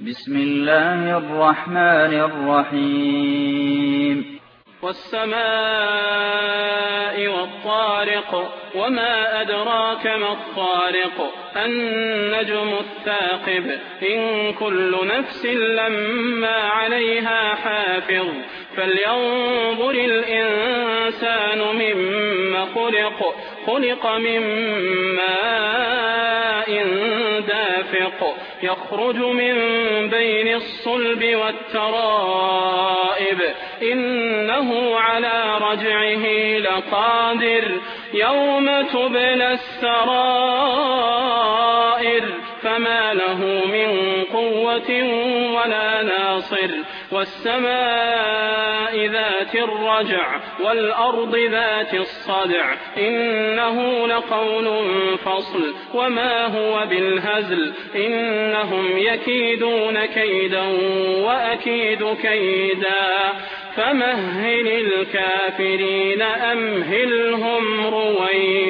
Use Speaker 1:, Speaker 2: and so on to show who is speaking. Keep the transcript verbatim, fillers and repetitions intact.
Speaker 1: بسم الله الرحمن الرحيم
Speaker 2: والسماء والطارق وما أدراك ما الطارق النجم الثاقب إن كل نفس لما عليها حافظ فلينظر الإنسان مما خلق خلق من ماء دافق يخرج من بين الصلب والترائب إنه على رجعه لقادر يوم تبلى السرائر فما له من قوة ولا ناصر والسماء ذات الرجع والأرض ذات الصدع إنه لقول فصل وما هو بالهزل إنهم يكيدون كيدا وأكيد كيدا فمهل الكافرين أمهلهم رويدا.